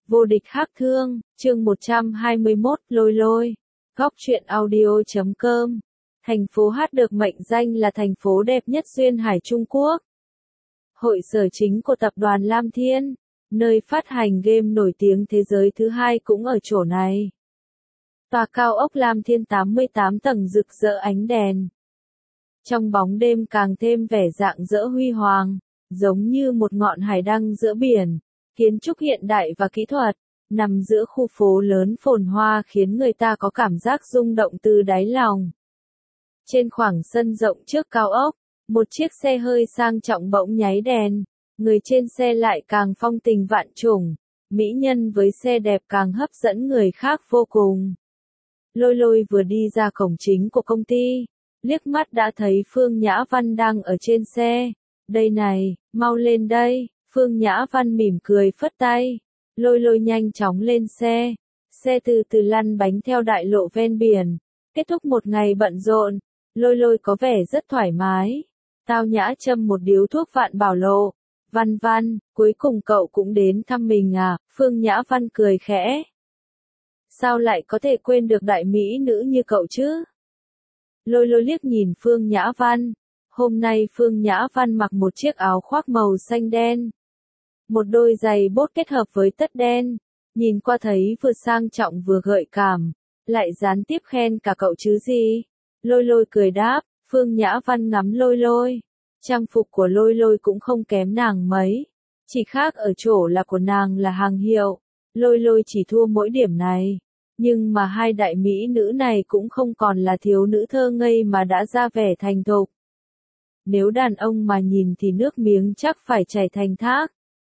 Vô địch hắc thương, chương 121, lôi lôi. Góc truyện audio.com. Thành phố Hát được mệnh danh là thành phố đẹp nhất duyên hải Trung Quốc. Hội sở chính của tập đoàn Lam Thiên, nơi phát hành game nổi tiếng thế giới thứ hai cũng ở chỗ này. Tòa cao ốc Lam Thiên 88 tầng rực rỡ ánh đèn. Trong bóng đêm càng thêm vẻ rạng rỡ huy hoàng, giống như một ngọn hải đăng giữa biển. Kiến trúc hiện đại và kỹ thuật, nằm giữa khu phố lớn phồn hoa khiến người ta có cảm giác rung động từ đáy lòng. Trên khoảng sân rộng trước cao ốc, một chiếc xe hơi sang trọng bỗng nháy đèn, người trên xe lại càng phong tình vạn trùng, mỹ nhân với xe đẹp càng hấp dẫn người khác vô cùng. Lôi lôi vừa đi ra cổng chính của công ty, liếc mắt đã thấy Phương Nhã Văn đang ở trên xe. Đây này, mau lên đây. Phương Nhã Văn mỉm cười phất tay, lôi lôi nhanh chóng lên xe. Xe từ từ lăn bánh theo đại lộ ven biển. Kết thúc một ngày bận rộn, lôi lôi có vẻ rất thoải mái. Tao nhã châm một điếu thuốc Vạn Bảo Lộ. Văn Văn, cuối cùng cậu cũng đến thăm mình à? Phương Nhã Văn cười khẽ. Sao lại có thể quên được đại mỹ nữ như cậu chứ? Lôi lôi liếc nhìn Phương Nhã Văn. Hôm nay Phương Nhã Văn mặc một chiếc áo khoác màu xanh đen. Một đôi giày bốt kết hợp với tất đen, nhìn qua thấy vừa sang trọng vừa gợi cảm, lại gián tiếp khen cả cậu chứ gì. Lôi lôi cười đáp, Phương Nhã Văn ngắm lôi lôi. Trang phục của lôi lôi cũng không kém nàng mấy, chỉ khác ở chỗ là của nàng là hàng hiệu, lôi lôi chỉ thua mỗi điểm này. Nhưng mà hai đại mỹ nữ này cũng không còn là thiếu nữ thơ ngây mà đã ra vẻ thành thục. Nếu đàn ông mà nhìn thì nước miếng chắc phải chảy thành thác.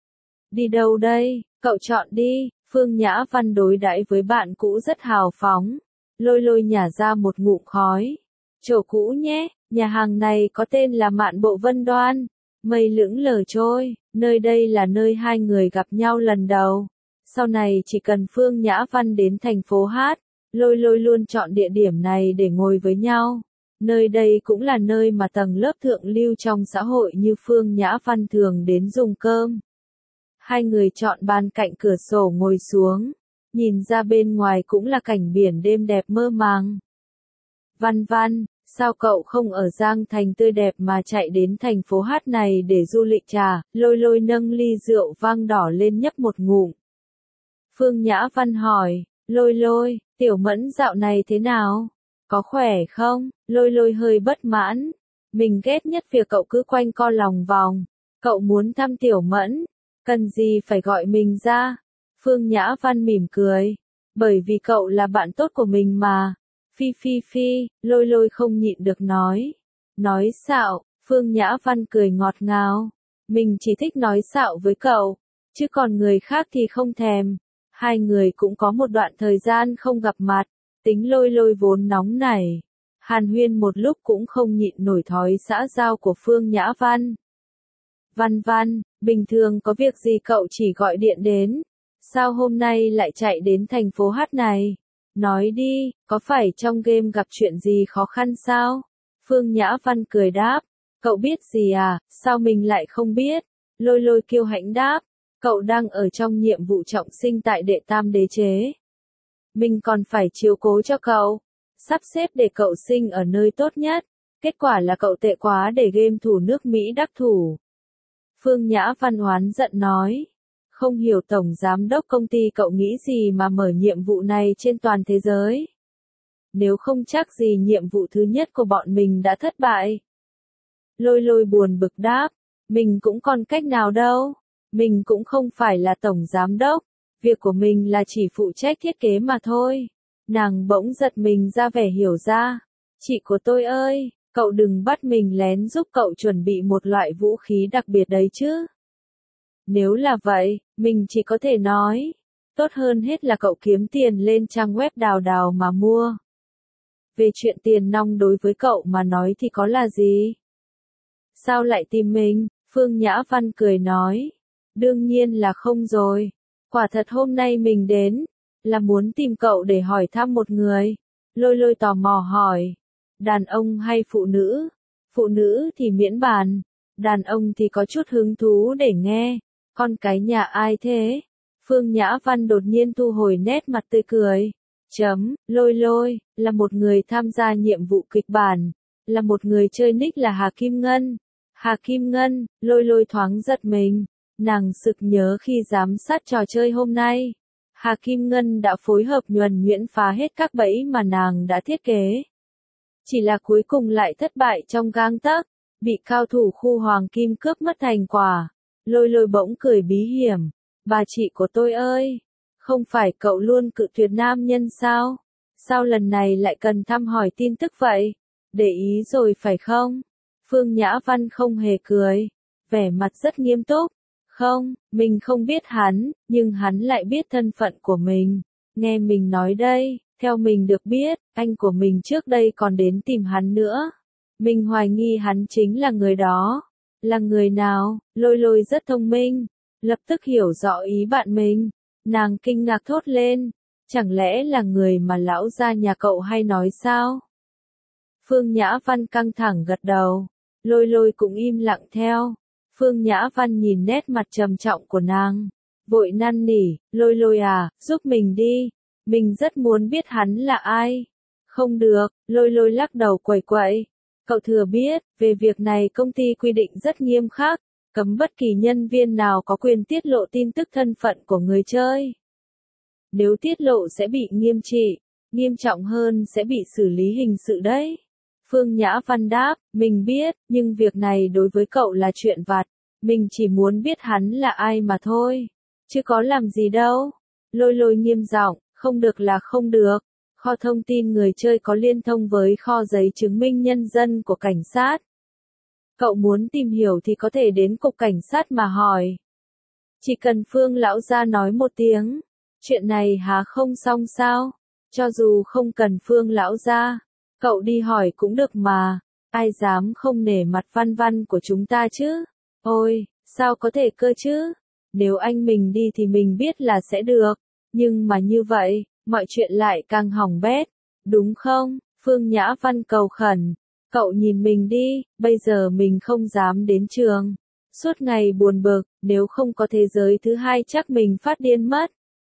Đi đâu đây, cậu chọn đi. Phương Nhã Văn đối đãi với bạn cũ rất hào phóng. Lôi lôi nhả ra một ngụm khói. Chỗ cũ nhé, nhà hàng này có tên là Mạn Bộ Vân Đoan. Mây lững lờ trôi, nơi đây là nơi hai người gặp nhau lần đầu. Sau này chỉ cần Phương Nhã Văn đến thành phố Hát, lôi lôi luôn chọn địa điểm này để ngồi với nhau. Nơi đây cũng là nơi mà tầng lớp thượng lưu trong xã hội như Phương Nhã Văn thường đến dùng cơm. Hai người chọn bàn cạnh cửa sổ ngồi xuống, nhìn ra bên ngoài cũng là cảnh biển đêm đẹp mơ màng. Văn Văn, sao cậu không ở Giang Thành tươi đẹp mà chạy đến thành phố Hát này để du lịch trà? Lôi lôi nâng ly rượu vang đỏ lên nhấp một ngụm. Phương Nhã Văn hỏi, lôi lôi, Tiểu Mẫn dạo này thế nào? Có khỏe không? Lôi lôi hơi bất mãn. Mình ghét nhất việc cậu cứ quanh co lòng vòng. Cậu muốn thăm Tiểu Mẫn, cần gì phải gọi mình ra? Phương Nhã Văn mỉm cười. Bởi vì cậu là bạn tốt của mình mà. Phi phi phi, lôi lôi không nhịn được nói. Nói xạo, Phương Nhã Văn cười ngọt ngào. Mình chỉ thích nói xạo với cậu, chứ còn người khác thì không thèm. Hai người cũng có một đoạn thời gian không gặp mặt. Tính lôi lôi vốn nóng nảy. Hàn huyên một lúc cũng không nhịn nổi thói xã giao của Phương Nhã Văn. Văn Văn, bình thường có việc gì cậu chỉ gọi điện đến? Sao hôm nay lại chạy đến thành phố Hát này? Nói đi, có phải trong game gặp chuyện gì khó khăn sao? Phương Nhã Văn cười đáp. Cậu biết gì à, sao mình lại không biết? Lôi lôi kiêu hãnh đáp. Cậu đang ở trong nhiệm vụ trọng sinh tại Đệ Tam Đế Chế. Mình còn phải chiếu cố cho cậu, sắp xếp để cậu sinh ở nơi tốt nhất. Kết quả là cậu tệ quá để game thủ nước Mỹ đắc thủ. Phương Nhã Văn oán giận nói. Không hiểu tổng giám đốc công ty cậu nghĩ gì mà mở nhiệm vụ này trên toàn thế giới. Nếu không chắc gì nhiệm vụ thứ nhất của bọn mình đã thất bại. Lôi lôi buồn bực đáp. Mình cũng còn cách nào đâu. Mình cũng không phải là tổng giám đốc. Việc của mình là chỉ phụ trách thiết kế mà thôi. Nàng bỗng giật mình ra vẻ hiểu ra. Chị của tôi ơi, cậu đừng bắt mình lén giúp cậu chuẩn bị một loại vũ khí đặc biệt đấy chứ. Nếu là vậy, mình chỉ có thể nói. Tốt hơn hết là cậu kiếm tiền lên trang web đào đào mà mua. Về chuyện tiền nong đối với cậu mà nói thì có là gì? Sao lại tìm mình? Phương Nhã Văn cười nói. Đương nhiên là không rồi. Quả thật hôm nay mình đến, là muốn tìm cậu để hỏi thăm một người. Lôi lôi tò mò hỏi. Đàn ông hay phụ nữ? Phụ nữ thì miễn bàn. Đàn ông thì có chút hứng thú để nghe. Con cái nhà ai thế? Phương Nhã Văn đột nhiên thu hồi nét mặt tươi cười. Lôi Lôi, là một người tham gia nhiệm vụ kịch bản, là một người chơi nick là Hà Kim Ngân. Hà Kim Ngân, Lôi Lôi thoáng giật mình, nàng sực nhớ khi giám sát trò chơi hôm nay. Hà Kim Ngân đã phối hợp nhuần nhuyễn phá hết các bẫy mà nàng đã thiết kế. Chỉ là cuối cùng lại thất bại trong gang tấc, bị cao thủ khu Hoàng Kim cướp mất thành quả. Lôi Lôi bỗng cười bí hiểm, bà chị của tôi ơi, không phải cậu luôn cự tuyệt nam nhân sao? Sao lần này lại cần thăm hỏi tin tức vậy? Để ý rồi phải không? Phương Nhã Văn không hề cười, vẻ mặt rất nghiêm túc. Không, mình không biết hắn, nhưng hắn lại biết thân phận của mình. Nghe mình nói đây, theo mình được biết, anh của mình trước đây còn đến tìm hắn nữa. Mình hoài nghi hắn chính là người đó. Là người nào? Lôi Lôi rất thông minh, lập tức hiểu rõ ý bạn mình. Nàng kinh ngạc thốt lên, chẳng lẽ là người mà lão gia nhà cậu hay nói sao? Phương Nhã Văn căng thẳng gật đầu, Lôi Lôi cũng im lặng theo. Phương Nhã Văn nhìn nét mặt trầm trọng của nàng, vội năn nỉ, Lôi Lôi à, giúp mình đi, mình rất muốn biết hắn là ai. Không được, Lôi Lôi lắc đầu quẩy quẩy. Cậu thừa biết, về việc này công ty quy định rất nghiêm khắc, cấm bất kỳ nhân viên nào có quyền tiết lộ tin tức thân phận của người chơi. Nếu tiết lộ sẽ bị nghiêm trị, nghiêm trọng hơn sẽ bị xử lý hình sự đấy. Phương Nhã Văn đáp, mình biết, nhưng việc này đối với cậu là chuyện vặt, mình chỉ muốn biết hắn là ai mà thôi, chứ có làm gì đâu. Lôi Lôi nghiêm giọng, không được là không được. Kho thông tin người chơi có liên thông với kho giấy chứng minh nhân dân của cảnh sát. Cậu muốn tìm hiểu thì có thể đến cục cảnh sát mà hỏi. Chỉ cần Phương lão gia nói một tiếng, chuyện này há không xong sao? Cho dù không cần Phương lão gia, cậu đi hỏi cũng được mà, ai dám không nể mặt Văn Văn của chúng ta chứ? Ôi, sao có thể cơ chứ? Nếu anh mình đi thì mình biết là sẽ được, nhưng mà như vậy, mọi chuyện lại càng hỏng bét, đúng không? Phương Nhã Văn cầu khẩn, cậu nhìn mình đi, bây giờ mình không dám đến trường. Suốt ngày buồn bực, nếu không có thế giới thứ hai chắc mình phát điên mất.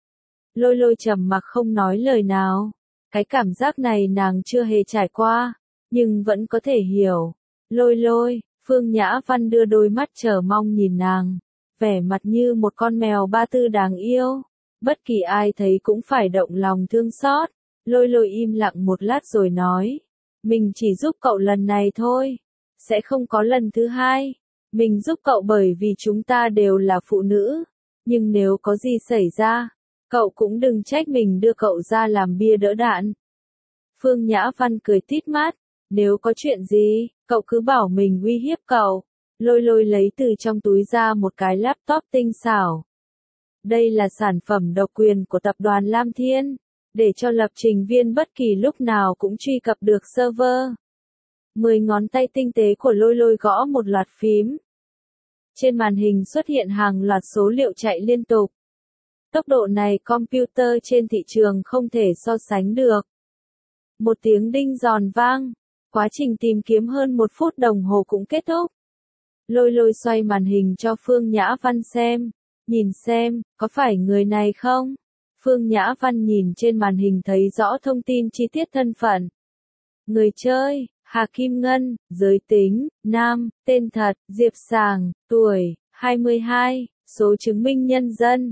Lôi Lôi trầm mặc không nói lời nào. Cái cảm giác này nàng chưa hề trải qua, nhưng vẫn có thể hiểu. Lôi Lôi, Phương Nhã Văn đưa đôi mắt chờ mong nhìn nàng, vẻ mặt như một con mèo ba tư đáng yêu. Bất kỳ ai thấy cũng phải động lòng thương xót. Lôi Lôi im lặng một lát rồi nói, mình chỉ giúp cậu lần này thôi, sẽ không có lần thứ hai. Mình giúp cậu bởi vì chúng ta đều là phụ nữ, nhưng nếu có gì xảy ra, cậu cũng đừng trách mình đưa cậu ra làm bia đỡ đạn. Phương Nhã Văn cười tít mắt, nếu có chuyện gì, cậu cứ bảo mình uy hiếp cậu. Lôi Lôi lấy từ trong túi ra một cái laptop tinh xảo. Đây là sản phẩm độc quyền của tập đoàn Lam Thiên, để cho lập trình viên bất kỳ lúc nào cũng truy cập được server. 10 ngón tay tinh tế của Lôi Lôi gõ một loạt phím. Trên màn hình xuất hiện hàng loạt số liệu chạy liên tục. Tốc độ này computer trên thị trường không thể so sánh được. Một tiếng đinh giòn vang, quá trình tìm kiếm hơn 1 phút đồng hồ cũng kết thúc. Lôi Lôi xoay màn hình cho Phương Nhã Văn xem, nhìn xem, có phải người này không? Phương Nhã Văn nhìn trên màn hình thấy rõ thông tin chi tiết thân phận. Người chơi, Hà Kim Ngân, giới tính, nam, tên thật, Diệp Sàng, tuổi, 22, số chứng minh nhân dân,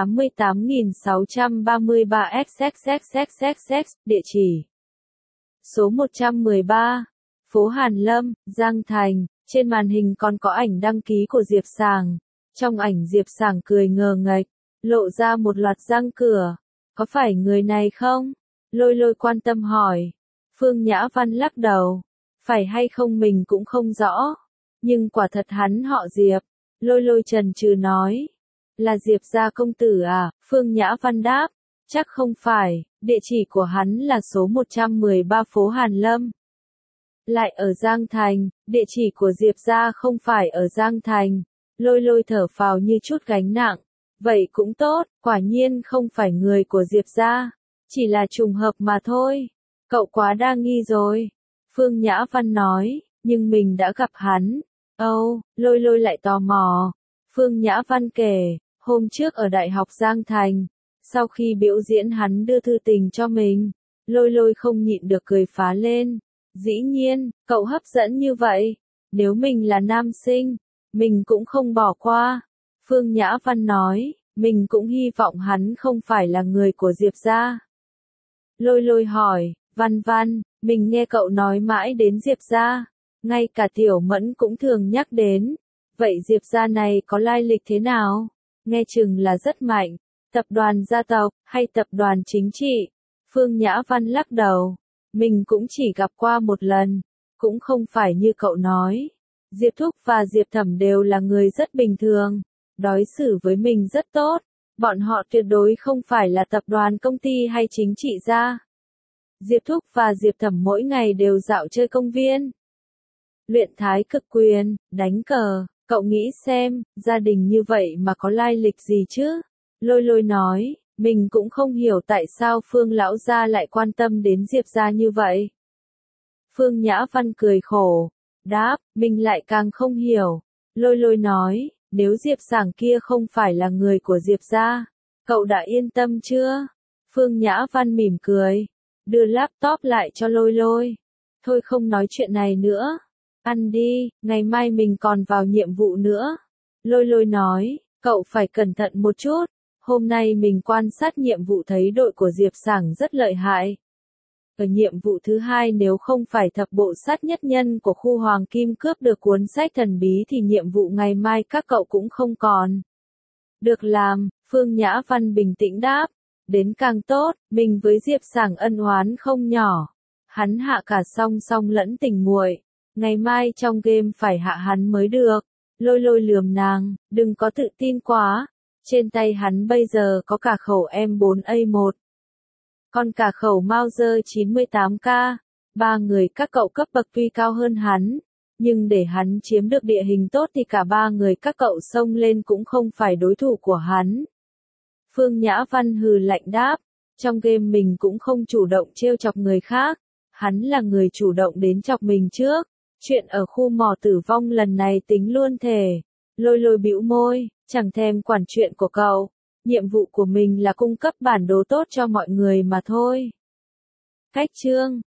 88.633XXXXXX, địa chỉ. Số 113, phố Hàn Lâm, Giang Thành, trên màn hình còn có ảnh đăng ký của Diệp Sàng. Trong ảnh Diệp Sàng cười ngờ nghệch, lộ ra một loạt răng cửa. Có phải người này không? Lôi Lôi quan tâm hỏi. Phương Nhã Văn lắc đầu. Phải hay không mình cũng không rõ. Nhưng quả thật hắn họ Diệp. Lôi Lôi chần chừ nói. Là Diệp gia công tử à? Phương Nhã Văn đáp. Chắc không phải, địa chỉ của hắn là số 113 phố Hàn Lâm. Lại ở Giang Thành, địa chỉ của Diệp gia không phải ở Giang Thành. Lôi Lôi thở phào như chút gánh nặng. Vậy cũng tốt, quả nhiên không phải người của Diệp gia, chỉ là trùng hợp mà thôi. Cậu quá đa nghi rồi. Phương Nhã Văn nói, nhưng mình đã gặp hắn. Lôi Lôi lại tò mò. Phương Nhã Văn kể, Hôm trước ở Đại học Giang Thành, sau khi biểu diễn hắn đưa thư tình cho mình, Lôi Lôi không nhịn được cười phá lên. Dĩ nhiên, cậu hấp dẫn như vậy, nếu mình là nam sinh, mình cũng không bỏ qua. Phương Nhã Văn nói, mình cũng hy vọng hắn không phải là người của Diệp gia. Lôi Lôi hỏi, Văn Văn, mình nghe cậu nói mãi đến Diệp gia, ngay cả Tiểu Mẫn cũng thường nhắc đến. Vậy Diệp gia này có lai lịch thế nào? Nghe chừng là rất mạnh, tập đoàn gia tộc, hay tập đoàn chính trị? Phương Nhã Văn lắc đầu, mình cũng chỉ gặp qua một lần, cũng không phải như cậu nói. Diệp Thúc và Diệp Thẩm đều là người rất bình thường, đối xử với mình rất tốt, bọn họ tuyệt đối không phải là tập đoàn công ty hay chính trị gia. Diệp Thúc và Diệp Thẩm mỗi ngày đều dạo chơi công viên, luyện thái cực quyền, đánh cờ. Cậu nghĩ xem, gia đình như vậy mà có lai lịch gì chứ? Lôi Lôi nói, mình cũng không hiểu tại sao Phương lão gia lại quan tâm đến Diệp gia như vậy. Phương Nhã Văn cười khổ, đáp, mình lại càng không hiểu. Lôi Lôi nói, nếu Diệp Sảng kia không phải là người của Diệp gia, cậu đã yên tâm chưa? Phương Nhã Văn mỉm cười, đưa laptop lại cho Lôi Lôi. Thôi không nói chuyện này nữa. Ăn đi, ngày mai mình còn vào nhiệm vụ nữa. Lôi Lôi nói, cậu phải cẩn thận một chút. Hôm nay mình quan sát nhiệm vụ thấy đội của Diệp Sảng rất lợi hại. Ở nhiệm vụ thứ hai nếu không phải thập bộ sát nhất nhân của khu Hoàng Kim cướp được cuốn sách thần bí thì nhiệm vụ ngày mai các cậu cũng không còn được làm. Phương Nhã Văn bình tĩnh đáp, đến càng tốt, mình với Diệp Sảng ân oán không nhỏ. Hắn hạ cả song song lẫn tình muội. Ngày mai trong game phải hạ hắn mới được. Lôi Lôi lườm nàng, đừng có tự tin quá. Trên tay hắn bây giờ có cả khẩu M4A1. Còn cả khẩu Mauser 98K. Ba người các cậu cấp bậc tuy cao hơn hắn, nhưng để hắn chiếm được địa hình tốt thì cả ba người các cậu xông lên cũng không phải đối thủ của hắn. Phương Nhã Văn hừ lạnh đáp, trong game mình cũng không chủ động trêu chọc người khác. Hắn là người chủ động đến chọc mình trước. Chuyện ở khu mỏ tử vong lần này tính luôn thề. Lôi Lôi bĩu môi, chẳng thèm quản chuyện của cậu. Nhiệm vụ của mình là cung cấp bản đồ tốt cho mọi người mà thôi. Cách chương